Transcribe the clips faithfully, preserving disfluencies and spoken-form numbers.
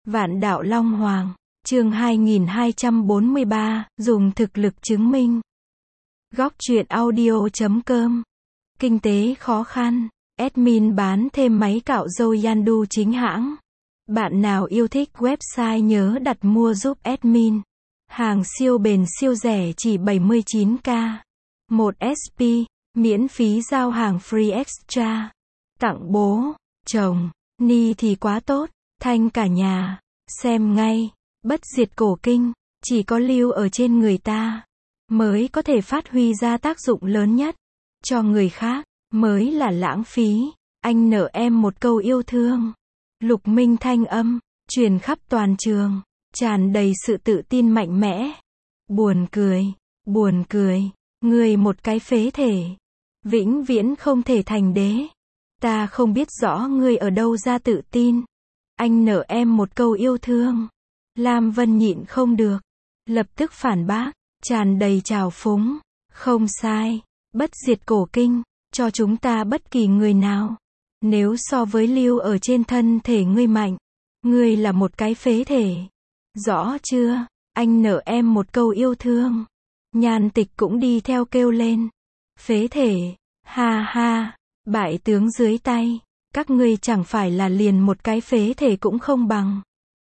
Vạn đạo Long Hoàng, chương hai nghìn hai trăm bốn mươi ba, dùng thực lực chứng minh. Góc truyện audio chấm com. Kinh tế khó khăn, admin bán thêm máy cạo râu Yandu chính hãng. Bạn nào yêu thích website nhớ đặt mua giúp admin. Hàng siêu bền siêu rẻ chỉ bảy mươi chín k. một ét pê, miễn phí giao hàng free extra. Tặng bố, chồng, ni thì quá tốt, thanh cả nhà. Xem ngay, bất diệt cổ kinh, chỉ có lưu ở trên người ta, mới có thể phát huy ra tác dụng lớn nhất. Cho người khác, mới là lãng phí. Anh nợ em một câu yêu thương. Lục Minh thanh âm, truyền khắp toàn trường, tràn đầy sự tự tin mạnh mẽ. Buồn cười, buồn cười, người một cái phế thể, vĩnh viễn không thể thành đế. Ta không biết rõ ngươi ở đâu ra tự tin. Anh nợ em một câu yêu thương. Lam Vân nhịn không được, lập tức phản bác, tràn đầy trào phúng. Không sai, bất diệt cổ kinh, cho chúng ta bất kỳ người nào. Nếu so với lưu ở trên thân thể ngươi mạnh, ngươi là một cái phế thể. Rõ chưa? Anh nợ em một câu yêu thương. Nhan Tịch cũng đi theo kêu lên. Phế thể, ha ha, bại tướng dưới tay. Các ngươi chẳng phải là liền một cái phế thể cũng không bằng.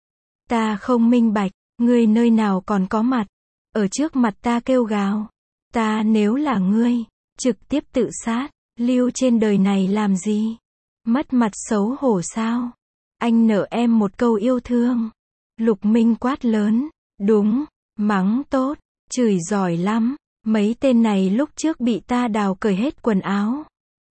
Ta không minh bạch, ngươi nơi nào còn có mặt, ở trước mặt ta kêu gào. Ta nếu là ngươi, trực tiếp tự sát, lưu trên đời này làm gì? Mất mặt xấu hổ sao? Anh nợ em một câu yêu thương. Lục Minh quát lớn, đúng, mắng tốt, chửi giỏi lắm. Mấy tên này lúc trước bị ta đào cởi hết quần áo,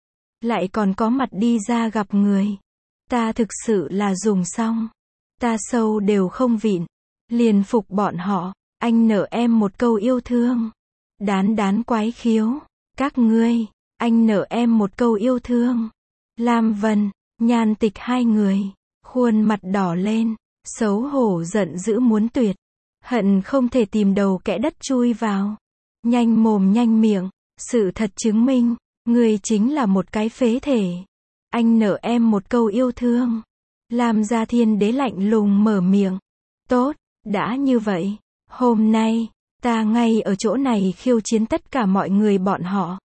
lại còn có mặt đi ra gặp người. Ta thực sự là dùng xong. Ta sâu đều không vịn, liền phục bọn họ. Anh nợ em một câu yêu thương. Đán đán quái khiếu, các ngươi, anh nợ em một câu yêu thương. Lam Vân, Nhan Tịch hai người, khuôn mặt đỏ lên, xấu hổ giận dữ muốn tuyệt, hận không thể tìm đầu kẽ đất chui vào. Nhanh mồm nhanh miệng, sự thật chứng minh, ngươi chính là một cái phế thể. Anh nợ em một câu yêu thương. Lam Gia Thiên Đế lạnh lùng mở miệng. Tốt, đã như vậy, hôm nay, ta ngay ở chỗ này khiêu chiến tất cả mọi người bọn họ.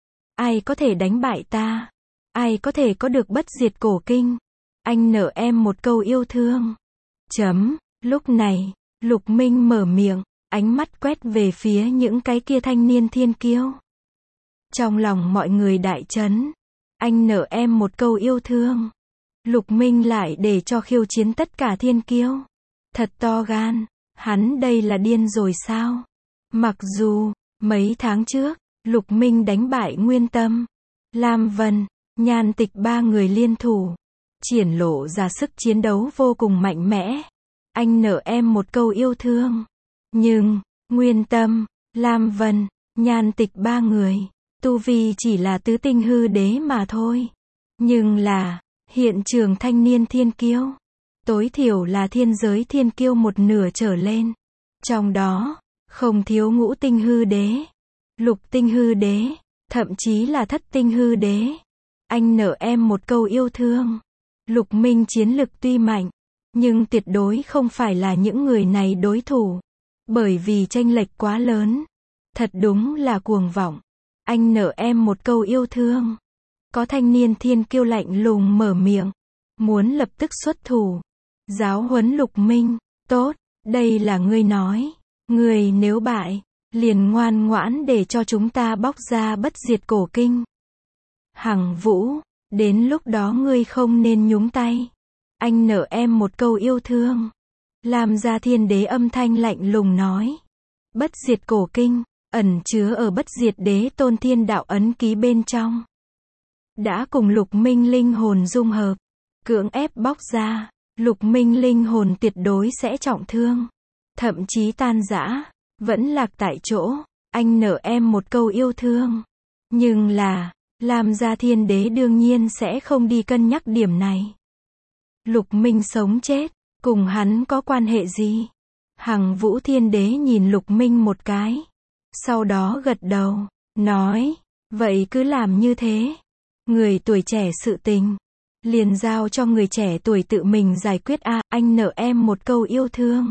Ai có thể đánh bại ta? Ai có thể có được bất diệt cổ kinh? Anh nợ em một câu yêu thương. Chấm, lúc này, Lục Minh mở miệng, ánh mắt quét về phía những cái kia thanh niên thiên kiêu. Trong lòng mọi người đại chấn. Anh nợ em một câu yêu thương. Lục Minh lại để cho khiêu chiến tất cả thiên kiêu. Thật to gan, hắn đây là điên rồi sao? Mặc dù, mấy tháng trước, Lục Minh đánh bại Nguyên Tâm, Lam Vân, Nhan Tịch ba người liên thủ, triển lộ ra sức chiến đấu vô cùng mạnh mẽ. Anh nợ em một câu yêu thương. Nhưng, Nguyên Tâm, Lam Vân, Nhan Tịch ba người, tu vi chỉ là tứ tinh hư đế mà thôi. Nhưng là, hiện trường thanh niên thiên kiêu, tối thiểu là thiên giới thiên kiêu một nửa trở lên. Trong đó, không thiếu ngũ tinh hư đế, lục tinh hư đế, thậm chí là thất tinh hư đế. Anh nợ em một câu yêu thương. Lục Minh chiến lực tuy mạnh, nhưng tuyệt đối không phải là những người này đối thủ. Bởi vì chênh lệch quá lớn. Thật đúng là cuồng vọng. Anh nợ em một câu yêu thương. Có thanh niên thiên kiêu lạnh lùng mở miệng, muốn lập tức xuất thủ, giáo huấn Lục Minh. Tốt, đây là ngươi nói. Ngươi nếu bại, liền ngoan ngoãn để cho chúng ta bóc ra bất diệt cổ kinh. Hằng Vũ, đến lúc đó ngươi không nên nhúng tay. Anh nợ em một câu yêu thương. Lam Gia Thiên Đế âm thanh lạnh lùng nói. Bất diệt cổ kinh, ẩn chứa ở bất diệt đế tôn thiên đạo ấn ký bên trong. Đã cùng Lục Minh linh hồn dung hợp, cưỡng ép bóc ra, Lục Minh linh hồn tuyệt đối sẽ trọng thương, thậm chí tan rã, vẫn lạc tại chỗ. Anh nợ em một câu yêu thương. Nhưng là, Lam Gia Thiên Đế đương nhiên sẽ không đi cân nhắc điểm này. Lục Minh sống chết, cùng hắn có quan hệ gì? Hằng Vũ Thiên Đế nhìn Lục Minh một cái, sau đó gật đầu, nói, vậy cứ làm như thế. Người tuổi trẻ sự tình, liền giao cho người trẻ tuổi tự mình giải quyết a, anh nợ em một câu yêu thương.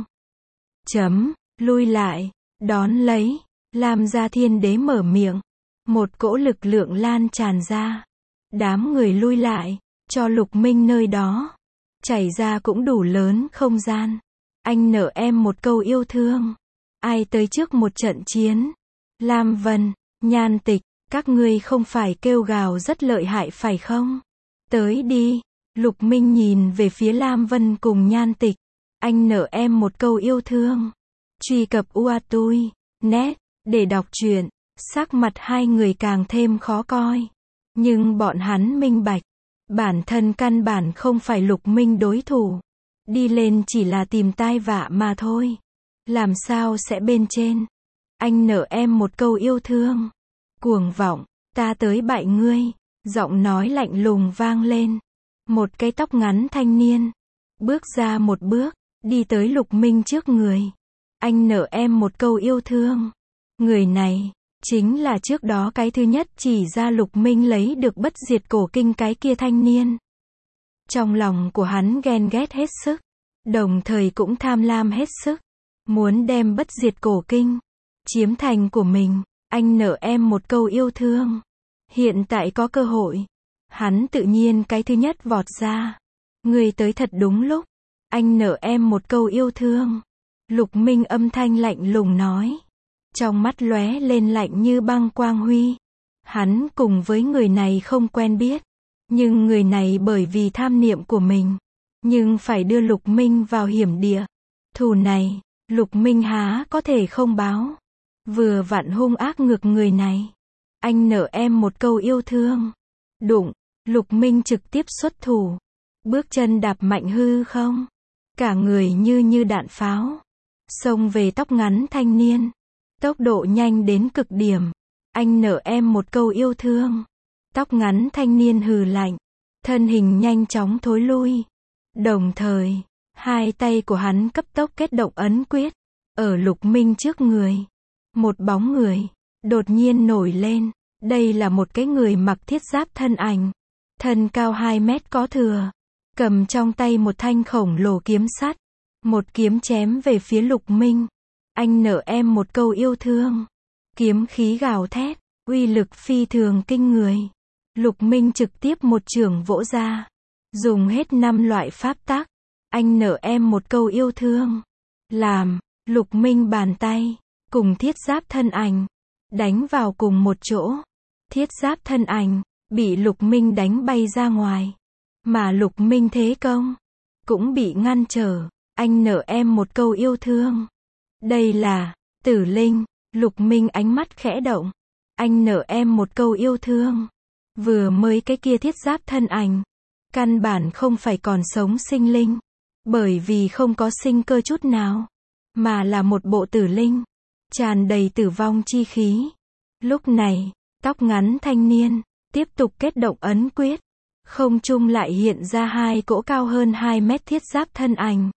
Chấm, lui lại, đón lấy, Lam Gia Thiên Đế mở miệng. Một cỗ lực lượng lan tràn ra. Đám người lui lại, cho Lục Minh nơi đó. Chảy ra cũng đủ lớn không gian. Anh nợ em một câu yêu thương. Ai tới trước một trận chiến? Lam Vân, Nhan Tịch, các ngươi không phải kêu gào rất lợi hại phải không? Tới đi. Lục Minh nhìn về phía Lam Vân cùng Nhan Tịch. Anh nợ em một câu yêu thương. Truy cập uatui chấm net để đọc truyện. Sắc mặt hai người càng thêm khó coi. Nhưng bọn hắn minh bạch. Bản thân căn bản không phải Lục Minh đối thủ. Đi lên chỉ là tìm tai vạ mà thôi. Làm sao sẽ bên trên? Anh nợ em một câu yêu thương. Cuồng vọng, ta tới bại ngươi. Giọng nói lạnh lùng vang lên. Một cái tóc ngắn thanh niên. Bước ra một bước, đi tới Lục Minh trước người. Anh nợ em một câu yêu thương. Người này, chính là trước đó cái thứ nhất chỉ ra Lục Minh lấy được bất diệt cổ kinh cái kia thanh niên. Trong lòng của hắn ghen ghét hết sức. Đồng thời cũng tham lam hết sức. Muốn đem bất diệt cổ kinh chiếm thành của mình. Anh nợ em một câu yêu thương. Hiện tại có cơ hội. Hắn tự nhiên cái thứ nhất vọt ra. Người tới thật đúng lúc. Anh nợ em một câu yêu thương. Lục Minh âm thanh lạnh lùng nói. Trong mắt lóe lên lạnh như băng quang huy. Hắn cùng với người này không quen biết. Nhưng người này bởi vì tham niệm của mình. Nhưng phải đưa Lục Minh vào hiểm địa. Thù này, Lục Minh há có thể không báo. Vừa vặn hung ác ngược người này. Anh nợ em một câu yêu thương. Đụng, Lục Minh trực tiếp xuất thủ. Bước chân đạp mạnh hư không. Cả người như như đạn pháo. Xông về tóc ngắn thanh niên. Tốc độ nhanh đến cực điểm. Anh nợ em một câu yêu thương. Tóc ngắn thanh niên hừ lạnh. Thân hình nhanh chóng thối lui. Đồng thời, hai tay của hắn cấp tốc kết động ấn quyết. Ở Lục Minh trước người. Một bóng người đột nhiên nổi lên. Đây là một cái người mặc thiết giáp thân ảnh. Thân cao hai mét có thừa. Cầm trong tay một thanh khổng lồ kiếm sắt. Một kiếm chém về phía Lục Minh. Anh nợ em một câu yêu thương. Kiếm khí gào thét. Uy lực phi thường kinh người. Lục Minh trực tiếp một chưởng vỗ ra. Dùng hết năm loại pháp tắc. Anh nợ em một câu yêu thương. Làm. Lục Minh bàn tay. Cùng thiết giáp thân ảnh. Đánh vào cùng một chỗ. Thiết giáp thân ảnh. Bị Lục Minh đánh bay ra ngoài. Mà Lục Minh thế công. Cũng bị ngăn trở. Anh nợ em một câu yêu thương. Đây là. Tử linh. Lục Minh ánh mắt khẽ động. Anh nợ em một câu yêu thương. Vừa mới cái kia thiết giáp thân ảnh. Căn bản không phải còn sống sinh linh. Bởi vì không có sinh cơ chút nào. Mà là một bộ tử linh. Tràn đầy tử vong chi khí. Lúc này, tóc ngắn thanh niên. Tiếp tục kết động ấn quyết. Không trung lại hiện ra hai cỗ cao hơn hai mét thiết giáp thân ảnh.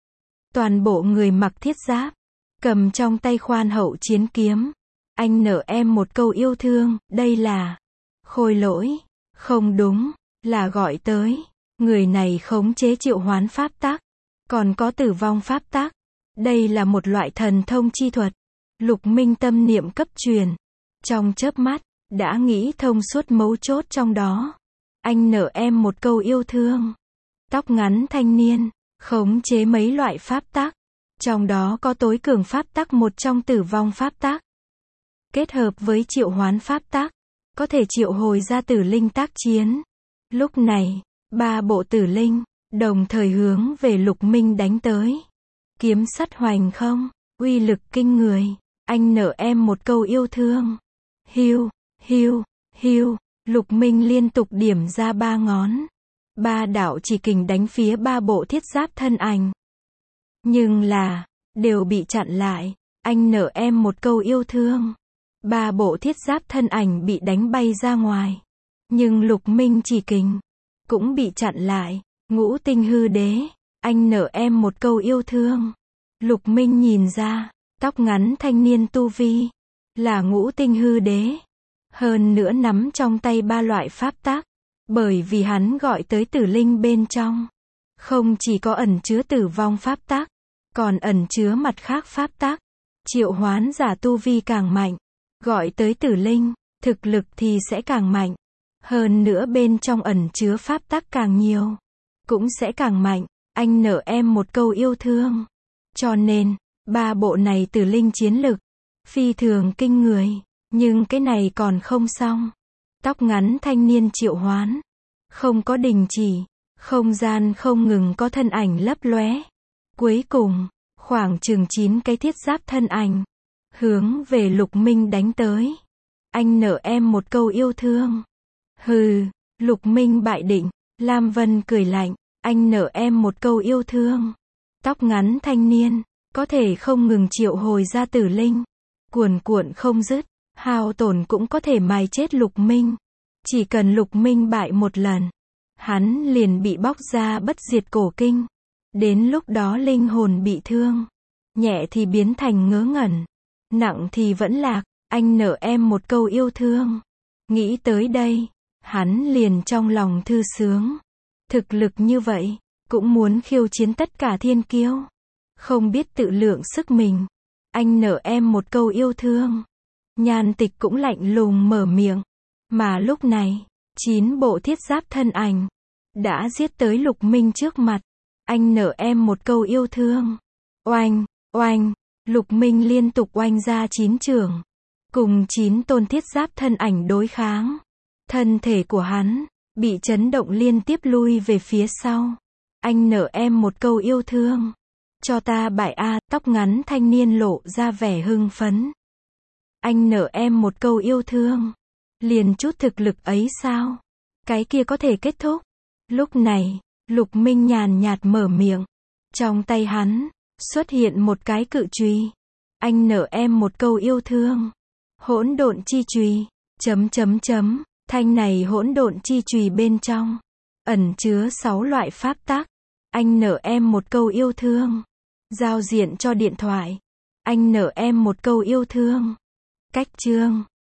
Toàn bộ người mặc thiết giáp. Cầm trong tay khoan hậu chiến kiếm. Anh nợ em một câu yêu thương. Đây là. Khôi lỗi. Không đúng. Là gọi tới. Người này khống chế triệu hoán pháp tắc. Còn có tử vong pháp tắc. Đây là một loại thần thông chi thuật. Lục Minh tâm niệm cấp truyền. Trong chớp mắt. Đã nghĩ thông suốt mấu chốt trong đó. Anh nợ em một câu yêu thương. Tóc ngắn thanh niên. Khống chế mấy loại pháp tắc. Trong đó có tối cường pháp tắc một trong tử vong pháp tắc. Kết hợp với triệu hoán pháp tắc. Có thể triệu hồi ra tử linh tác chiến. Lúc này, ba bộ tử linh. Đồng thời hướng về Lục Minh đánh tới. Kiếm sắt hoành không. Uy lực kinh người. Anh nợ em một câu yêu thương. Hiu, hiu, hiu. Lục Minh liên tục điểm ra ba ngón. Ba đạo chỉ kình đánh phía ba bộ thiết giáp thân ảnh. Nhưng là, đều bị chặn lại. Anh nợ em một câu yêu thương. Ba bộ thiết giáp thân ảnh bị đánh bay ra ngoài. Nhưng Lục Minh chỉ kình. Cũng bị chặn lại. Ngũ tinh hư đế. Anh nợ em một câu yêu thương. Lục Minh nhìn ra. Tóc ngắn thanh niên tu vi. Là ngũ tinh hư đế. Hơn nữa nắm trong tay ba loại pháp tắc. Bởi vì hắn gọi tới tử linh bên trong. Không chỉ có ẩn chứa tử vong pháp tắc, còn ẩn chứa mặt khác pháp tắc. Triệu hoán giả tu vi càng mạnh, gọi tới tử linh, thực lực thì sẽ càng mạnh. Hơn nữa bên trong ẩn chứa pháp tắc càng nhiều, cũng sẽ càng mạnh. Anh nợ em một câu yêu thương. Cho nên, ba bộ này tử linh chiến lực, phi thường kinh người. Nhưng cái này còn không xong. Tóc ngắn thanh niên triệu hoán, không có đình chỉ, không gian không ngừng có thân ảnh lấp lóe. Cuối cùng, khoảng chừng chín cái thiết giáp thân ảnh, hướng về Lục Minh đánh tới. Anh nợ em một câu yêu thương. Hừ, Lục Minh bại định. Lam Vân cười lạnh, anh nợ em một câu yêu thương. Tóc ngắn thanh niên, có thể không ngừng triệu hồi ra tử linh, cuồn cuộn không dứt, hao tổn cũng có thể mài chết Lục Minh. Chỉ cần Lục Minh bại một lần, hắn liền bị bóc ra bất diệt cổ kinh. Đến lúc đó linh hồn bị thương, nhẹ thì biến thành ngớ ngẩn, nặng thì vẫn lạc. Anh nợ em một câu yêu thương. Nghĩ tới đây, hắn liền trong lòng thư sướng. Thực lực như vậy, cũng muốn khiêu chiến tất cả thiên kiêu. Không biết tự lượng sức mình. Anh nợ em một câu yêu thương. Nhan Tịch cũng lạnh lùng mở miệng. Mà lúc này, chín bộ thiết giáp thân ảnh đã giết tới Lục Minh trước mặt. Anh nợ em một câu yêu thương. Oanh, oanh, Lục Minh liên tục oanh ra chín trường, cùng chín tôn thiết giáp thân ảnh đối kháng. Thân thể của hắn bị chấn động liên tiếp lui về phía sau. Anh nợ em một câu yêu thương. Cho ta bại a. Tóc ngắn thanh niên lộ ra vẻ hưng phấn. Anh nợ em một câu yêu thương. Liền chút thực lực ấy sao? Cái kia có thể kết thúc. Lúc này, Lục Minh nhàn nhạt mở miệng. Trong tay hắn xuất hiện một cái cự chùy. Anh nợ em một câu yêu thương. Hỗn độn chi chùy. Chấm chấm chấm. Thanh này hỗn độn chi chùy bên trong ẩn chứa sáu loại pháp tắc. Anh nợ em một câu yêu thương. Giao diện cho điện thoại. Anh nợ em một câu yêu thương. Cách chương